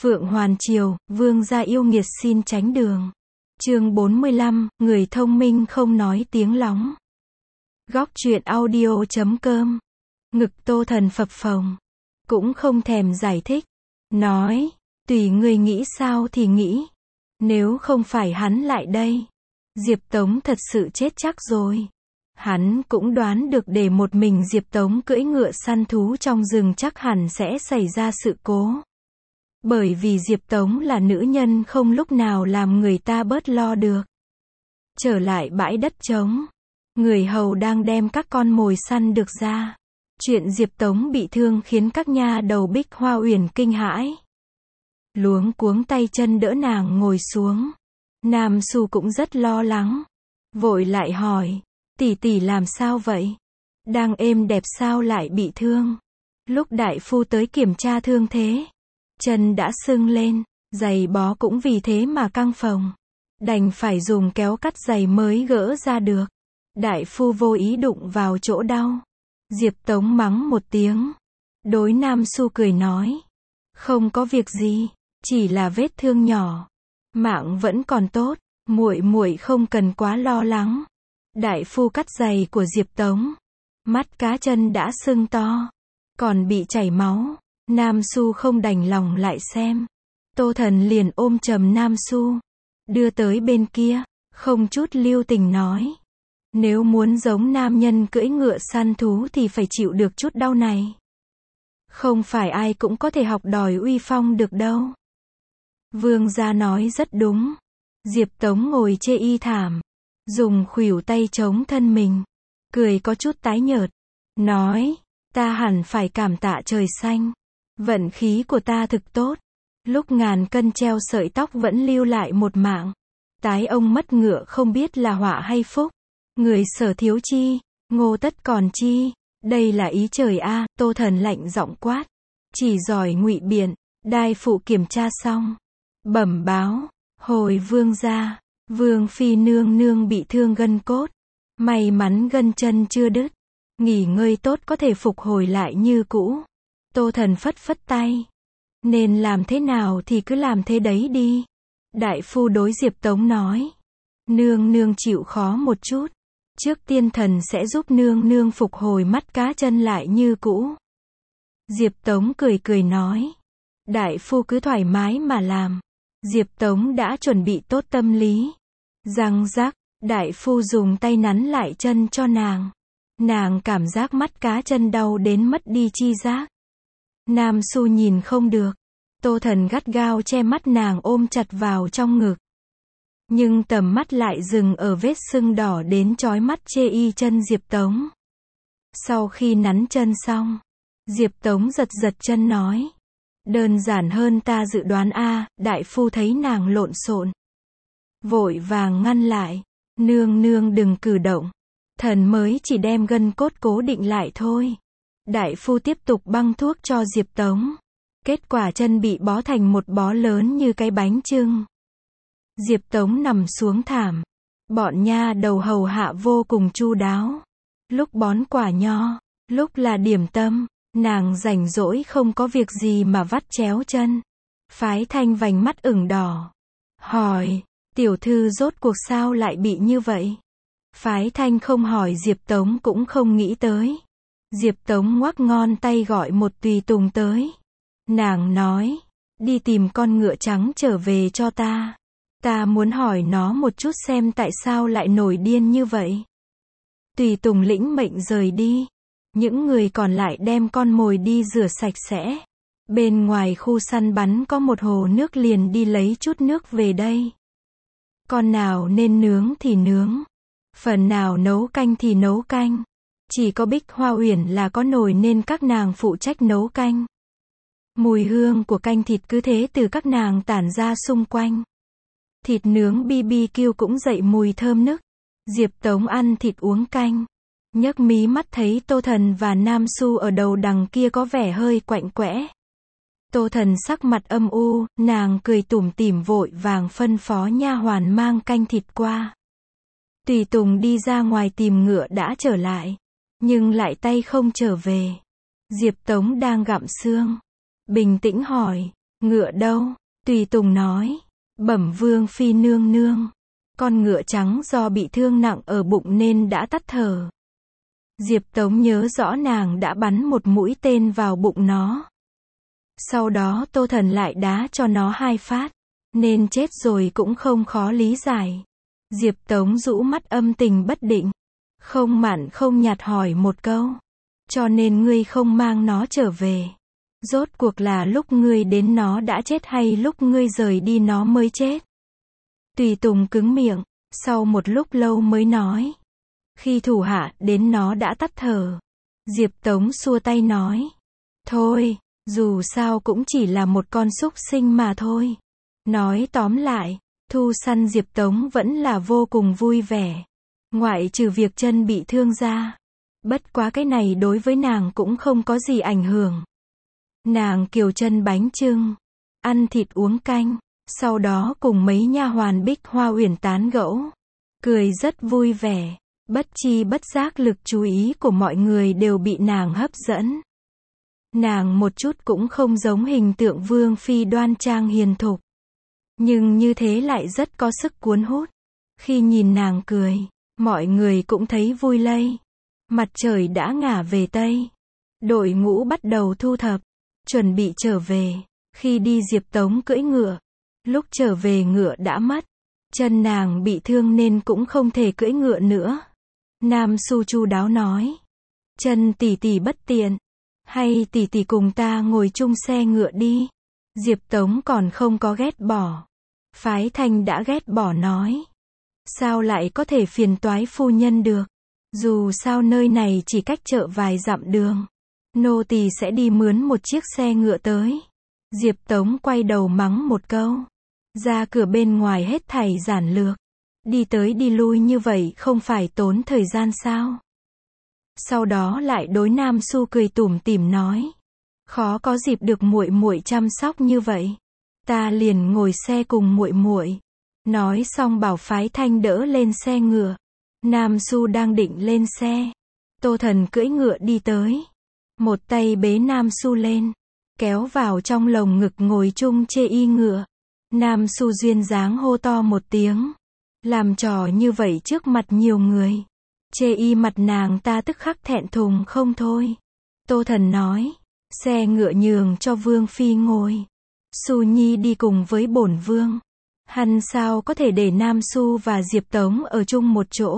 Phượng Hoàn Triều, vương gia yêu nghiệt xin tránh đường. Chương 45, người thông minh không nói tiếng lóng. Góc truyện audio.com. Ngực Tô Thần phập phồng, cũng không thèm giải thích, nói, tùy ngươi nghĩ sao thì nghĩ. Nếu không phải hắn lại đây, Diệp Tống thật sự chết chắc rồi. Hắn cũng đoán được để một mình Diệp Tống cưỡi ngựa săn thú trong rừng chắc hẳn sẽ xảy ra sự cố. Bởi vì Diệp Tống là nữ nhân không lúc nào làm người ta bớt lo được. Trở lại bãi đất trống, người hầu đang đem các con mồi săn được ra. Chuyện Diệp Tống bị thương khiến các nha đầu Bích Hoa Uyển kinh hãi. Luống cuống tay chân đỡ nàng ngồi xuống. Nam Xu cũng rất lo lắng, vội lại hỏi, tỷ tỷ làm sao vậy? Đang êm đẹp sao lại bị thương? Lúc đại phu tới kiểm tra thương thế, chân đã sưng lên, giày bó cũng vì thế mà căng phồng. Đành phải dùng kéo cắt giày mới gỡ ra được. Đại phu vô ý đụng vào chỗ đau. Diệp Tống mắng một tiếng. Đối Nam Xu cười nói, không có việc gì, chỉ là vết thương nhỏ. Mạng vẫn còn tốt, muội muội không cần quá lo lắng. Đại phu cắt giày của Diệp Tống. Mắt cá chân đã sưng to, còn bị chảy máu. Nam Xu không đành lòng lại xem. Tô Thần liền ôm chầm Nam Xu, đưa tới bên kia, không chút lưu tình nói, nếu muốn giống nam nhân cưỡi ngựa săn thú thì phải chịu được chút đau này. Không phải ai cũng có thể học đòi uy phong được đâu. Vương gia nói rất đúng. Diệp Tống ngồi chê y thảm, dùng khuỷu tay chống thân mình, cười có chút tái nhợt, nói, ta hẳn phải cảm tạ trời xanh. Vận khí của ta thực tốt. Lúc ngàn cân treo sợi tóc vẫn lưu lại một mạng. Tái ông mất ngựa không biết là họa hay phúc. Người sở thiếu chi, ngô tất còn chi. Đây là ý trời a. Tô Thần lạnh giọng quát. Chỉ giỏi ngụy biện. Đai phụ kiểm tra xong, bẩm báo, hồi vương gia, vương phi nương nương bị thương gân cốt. May mắn gân chân chưa đứt. Nghỉ ngơi tốt có thể phục hồi lại như cũ. Tô Thần phất phất tay. Nên làm thế nào thì cứ làm thế đấy đi. Đại phu đối Diệp Tống nói, nương nương chịu khó một chút. Trước tiên thần sẽ giúp nương nương phục hồi mắt cá chân lại như cũ. Diệp Tống cười cười nói, đại phu cứ thoải mái mà làm. Diệp Tống đã chuẩn bị tốt tâm lý. Răng rắc, đại phu dùng tay nắn lại chân cho nàng. Nàng cảm giác mắt cá chân đau đến mất đi chi giác. Nam Xu nhìn không được. Tô Thần gắt gao che mắt nàng ôm chặt vào trong ngực. Nhưng tầm mắt lại dừng ở vết sưng đỏ đến chói mắt chê y chân Diệp Tống. Sau khi nắn chân xong, Diệp Tống giật giật chân nói, đơn giản hơn ta dự đoán a. Đại phu thấy nàng lộn xộn, vội vàng ngăn lại, nương nương đừng cử động. Thần mới chỉ đem gân cốt cố định lại thôi. Đại phu tiếp tục băng thuốc cho Diệp Tống. Kết quả chân bị bó thành một bó lớn như cái bánh chưng. Diệp Tống nằm xuống thảm. Bọn nha đầu hầu hạ vô cùng chu đáo. Lúc bón quả nho, lúc là điểm tâm, nàng rảnh rỗi không có việc gì mà vắt chéo chân. Phái Thanh vành mắt ửng đỏ, hỏi, tiểu thư rốt cuộc sao lại bị như vậy? Phái Thanh không hỏi Diệp Tống cũng không nghĩ tới. Diệp Tống ngoắc ngon tay gọi một tùy tùng tới. Nàng nói, đi tìm con ngựa trắng trở về cho ta. Ta muốn hỏi nó một chút xem tại sao lại nổi điên như vậy. Tùy tùng lĩnh mệnh rời đi. Những người còn lại đem con mồi đi rửa sạch sẽ. Bên ngoài khu săn bắn có một hồ nước, liền đi lấy chút nước về đây. Con nào nên nướng thì nướng, phần nào nấu canh thì nấu canh. Chỉ có Bích Hoa Uyển là có nồi nên các nàng phụ trách nấu canh. Mùi hương của canh thịt cứ thế từ các nàng tản ra xung quanh. Thịt nướng BBQ cũng dậy mùi thơm nức. Diệp Tống ăn thịt uống canh, nhấc mí mắt thấy Tô Thần và Nam Xu ở đầu đằng kia có vẻ hơi quạnh quẽ. Tô Thần sắc mặt âm u, nàng cười tủm tỉm vội vàng phân phó nha hoàn mang canh thịt qua. Tùy tùng đi ra ngoài tìm ngựa đã trở lại, nhưng lại tay không trở về. Diệp Tống đang gặm xương, bình tĩnh hỏi, Ngựa đâu? Tùy Tùng nói. Bẩm Vương Phi nương nương. Con ngựa trắng do bị thương nặng ở bụng nên đã tắt thở. Diệp Tống nhớ rõ nàng đã bắn một mũi tên vào bụng nó. Sau đó Tô Thần lại đá cho nó 2 phát. Nên chết rồi cũng không khó lý giải. Diệp Tống rũ mắt âm tình bất định. Không mặn không nhạt hỏi một câu. Cho nên ngươi không mang nó trở về. Rốt cuộc là lúc ngươi đến nó đã chết hay lúc ngươi rời đi nó mới chết? Tùy Tùng cứng miệng, sau một lúc lâu mới nói. Khi thủ hạ đến nó đã tắt thở. Diệp Tống xua tay nói. Thôi, dù sao cũng chỉ là một con súc sinh mà thôi. Nói tóm lại, thu săn Diệp Tống vẫn là vô cùng vui vẻ. Ngoại trừ việc chân bị thương ra. Bất quá cái này đối với nàng cũng không có gì ảnh hưởng. Nàng kiều chân bánh chưng, ăn thịt uống canh, sau đó cùng mấy nha hoàn Bích Hoa Uyển tán gẫu, cười rất vui vẻ, bất chi bất giác lực chú ý của mọi người đều bị nàng hấp dẫn. Nàng một chút cũng không giống hình tượng Vương Phi đoan trang hiền thục, nhưng như thế lại rất có sức cuốn hút. Khi nhìn nàng cười, mọi người cũng thấy vui lây. Mặt trời đã ngả về Tây, đội ngũ bắt đầu thu thập, chuẩn bị trở về. Khi đi Diệp Tống cưỡi ngựa, lúc trở về ngựa đã mất, chân nàng bị thương nên cũng không thể cưỡi ngựa nữa. Nam Xu chu đáo nói, chân tỷ tỷ bất tiện, hay tỷ tỷ cùng ta ngồi chung xe ngựa đi. Diệp Tống còn không có ghét bỏ, Phái Thanh đã ghét bỏ nói, sao lại có thể phiền toái phu nhân được, dù sao nơi này chỉ cách chợ vài dặm đường, nô tỳ sẽ đi mướn một chiếc xe ngựa tới. Diệp Tống quay đầu mắng một câu, ra cửa bên ngoài hết thảy giản lược, đi tới đi lui như vậy không phải tốn thời gian sao? Sau đó lại đối Nam Xu cười tủm tỉm nói, khó có dịp được muội muội chăm sóc như vậy, ta liền ngồi xe cùng muội muội. Nói xong bảo Phái Thanh đỡ lên xe ngựa. Nam Xu đang định lên xe, Tô Thần cưỡi ngựa đi tới, một tay bế Nam Xu lên, kéo vào trong lồng ngực ngồi chung chê y ngựa. Nam Xu duyên dáng hô to một tiếng, làm trò như vậy trước mặt nhiều người, chê y mặt nàng ta tức khắc thẹn thùng không thôi. Tô Thần nói, xe ngựa nhường cho Vương Phi ngồi, Xu Nhi đi cùng với bổn vương. Hắn sao có thể để Nam Xu và Diệp Tống ở chung một chỗ?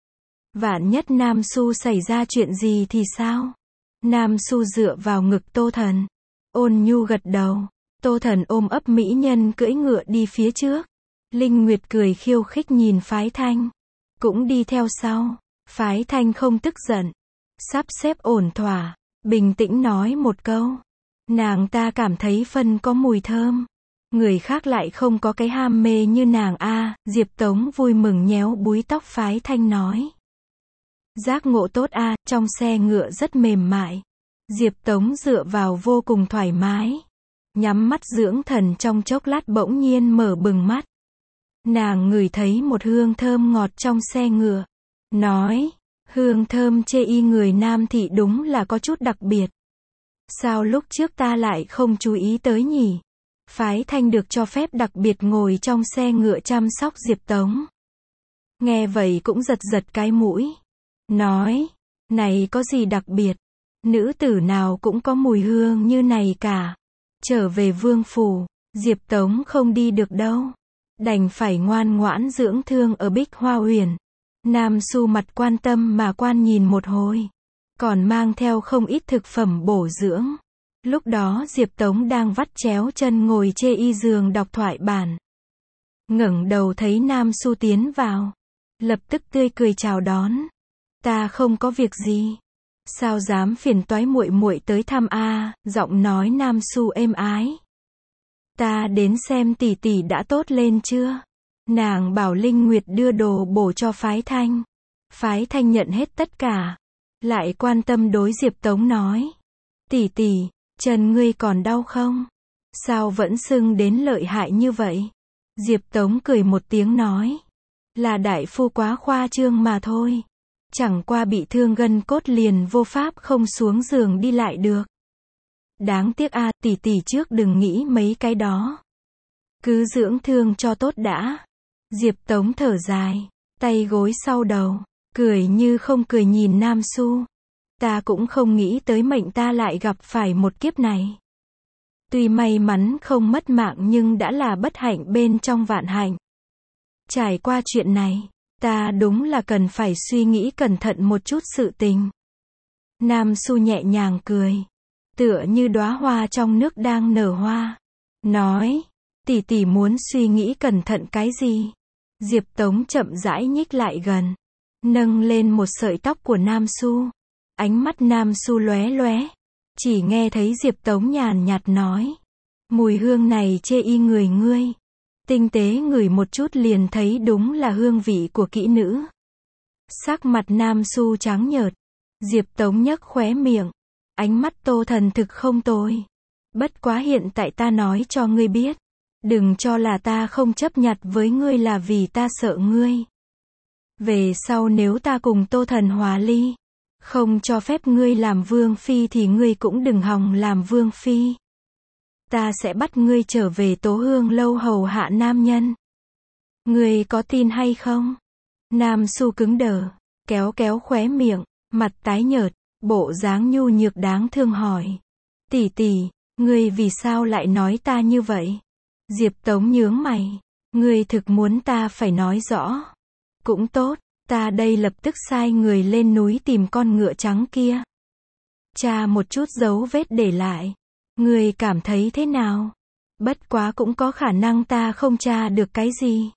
Vạn nhất Nam Xu xảy ra chuyện gì thì sao? Nam Xu dựa vào ngực Tô Thần, ôn nhu gật đầu. Tô Thần ôm ấp mỹ nhân cưỡi ngựa đi phía trước. Linh Nguyệt cười khiêu khích nhìn Phái Thanh, cũng đi theo sau. Phái Thanh không tức giận, sắp xếp ổn thỏa, bình tĩnh nói một câu. Nàng ta cảm thấy phân có mùi thơm. Người khác lại không có cái ham mê như nàng a. Diệp Tống vui mừng nhéo búi tóc Phái Thanh nói. Giác ngộ tốt a, trong xe ngựa rất mềm mại. Diệp Tống dựa vào vô cùng thoải mái. Nhắm mắt dưỡng thần trong chốc lát bỗng nhiên mở bừng mắt. Nàng ngửi thấy một hương thơm ngọt trong xe ngựa. Nói, hương thơm chê y người Nam thị đúng là có chút đặc biệt. Sao lúc trước ta lại không chú ý tới nhỉ? Phái Thanh được cho phép đặc biệt ngồi trong xe ngựa chăm sóc Diệp Tống. Nghe vậy cũng giật giật cái mũi. Nói, này có gì đặc biệt? Nữ tử nào cũng có mùi hương như này cả. Trở về vương phủ, Diệp Tống không đi được đâu. Đành phải ngoan ngoãn dưỡng thương ở Bích Hoa Uyển. Nam Xu mặt quan tâm mà quan nhìn một hồi. Còn mang theo không ít thực phẩm bổ dưỡng. Lúc đó Diệp Tống đang vắt chéo chân ngồi chê y giường đọc thoại bản. Ngẩng đầu thấy Nam Xu tiến vào, lập tức tươi cười chào đón. Ta không có việc gì. Sao dám phiền toái muội muội tới thăm a? Giọng nói Nam Xu êm ái. Ta đến xem tỷ tỷ đã tốt lên chưa? Nàng bảo Linh Nguyệt đưa đồ bổ cho Phái Thanh. Phái Thanh nhận hết tất cả, lại quan tâm đối Diệp Tống nói. Tỷ tỷ, chân ngươi còn đau không? Sao vẫn sưng đến lợi hại như vậy? Diệp Tống cười một tiếng nói. Là đại phu quá khoa trương mà thôi. Chẳng qua bị thương gân cốt liền vô pháp không xuống giường đi lại được. Đáng tiếc a, tỷ tỷ trước đừng nghĩ mấy cái đó. Cứ dưỡng thương cho tốt đã. Diệp Tống thở dài, tay gối sau đầu, cười như không cười nhìn Nam Xu. Ta cũng không nghĩ tới mệnh ta lại gặp phải một kiếp này. Tuy may mắn không mất mạng nhưng đã là bất hạnh bên trong vạn hạnh. Trải qua chuyện này, ta đúng là cần phải suy nghĩ cẩn thận một chút sự tình. Nam Xu nhẹ nhàng cười, tựa như đóa hoa trong nước đang nở hoa. Nói, tỷ tỷ muốn suy nghĩ cẩn thận cái gì? Diệp Tống chậm rãi nhích lại gần, nâng lên một sợi tóc của Nam Xu. Ánh mắt Nam Xu lóe lóe, chỉ nghe thấy Diệp Tống nhàn nhạt nói. Mùi hương này chê y người ngươi. Tinh tế ngửi một chút liền thấy đúng là hương vị của kỹ nữ. Sắc mặt Nam Xu trắng nhợt. Diệp Tống nhếch khóe miệng. Ánh mắt Tô Thần thực không tồi. Bất quá hiện tại ta nói cho ngươi biết. Đừng cho là ta không chấp nhặt với ngươi là vì ta sợ ngươi. Về sau nếu ta cùng Tô Thần hòa ly, không cho phép ngươi làm vương phi thì ngươi cũng đừng hòng làm vương phi. Ta sẽ bắt ngươi trở về Tố Hương lâu hầu hạ nam nhân. Ngươi có tin hay không? Nam Xu cứng đờ, kéo kéo khóe miệng, mặt tái nhợt, bộ dáng nhu nhược đáng thương hỏi. Tỷ tỷ, ngươi vì sao lại nói ta như vậy? Diệp Tống nhướng mày. Ngươi thực muốn ta phải nói rõ. Cũng tốt, ta đây lập tức sai người lên núi tìm con ngựa trắng kia. Tra một chút dấu vết để lại. Ngươi cảm thấy thế nào? Bất quá cũng có khả năng ta không tra được cái gì.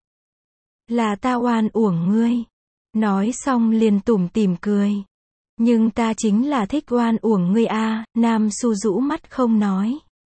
Là ta oan uổng ngươi. Nói xong liền tủm tỉm cười. Nhưng ta chính là thích oan uổng ngươi a. Nam Xu rũ mắt không nói.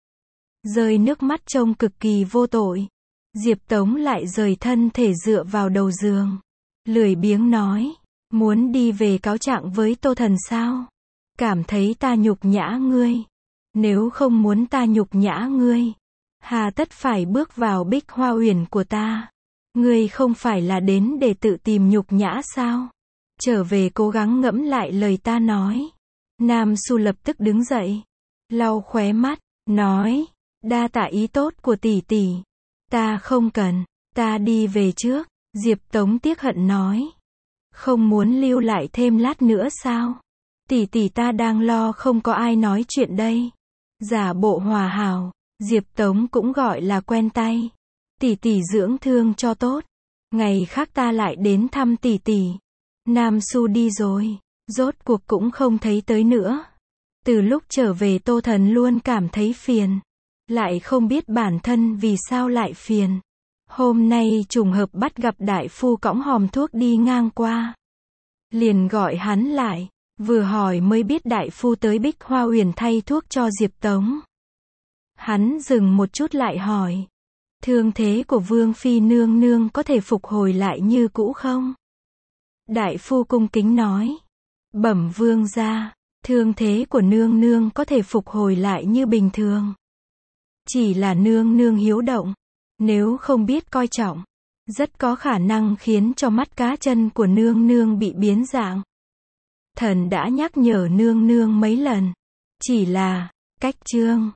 Rơi nước mắt trông cực kỳ vô tội. Diệp Tống lại rời thân thể dựa vào đầu giường. Lười biếng nói. Muốn đi về cáo trạng với Tô Thần sao? Cảm thấy ta nhục nhã ngươi. Nếu không muốn ta nhục nhã ngươi, hà tất phải bước vào Bích Hoa Uyển của ta? Ngươi không phải là đến để tự tìm nhục nhã sao? Trở về cố gắng ngẫm lại lời ta nói. Nam Xu lập tức đứng dậy, lau khóe mắt, nói, đa tạ ý tốt của tỷ tỷ. Ta không cần, ta đi về trước. Diệp Tống tiếc hận nói. Không muốn lưu lại thêm lát nữa sao? Tỷ tỷ ta đang lo không có ai nói chuyện đây. Giả bộ hòa hảo, Diệp Tống cũng gọi là quen tay. Tỷ tỷ dưỡng thương cho tốt. Ngày khác ta lại đến thăm tỷ tỷ. Nam Xu đi rồi, rốt cuộc cũng không thấy tới nữa. Từ lúc trở về Tô Thần luôn cảm thấy phiền. Lại không biết bản thân vì sao lại phiền. Hôm nay trùng hợp bắt gặp đại phu cõng hòm thuốc đi ngang qua. Liền gọi hắn lại. Vừa hỏi mới biết đại phu tới Bích Hoa Uyển thay thuốc cho Diệp Tống. Hắn dừng một chút lại hỏi. Thương thế của Vương Phi nương nương có thể phục hồi lại như cũ không? Đại phu cung kính nói. Bẩm vương gia, thương thế của nương nương có thể phục hồi lại như bình thường. Chỉ là nương nương hiếu động. Nếu không biết coi trọng, rất có khả năng khiến cho mắt cá chân của nương nương bị biến dạng. Thần đã nhắc nhở nương nương mấy lần. Chỉ là, cách chương.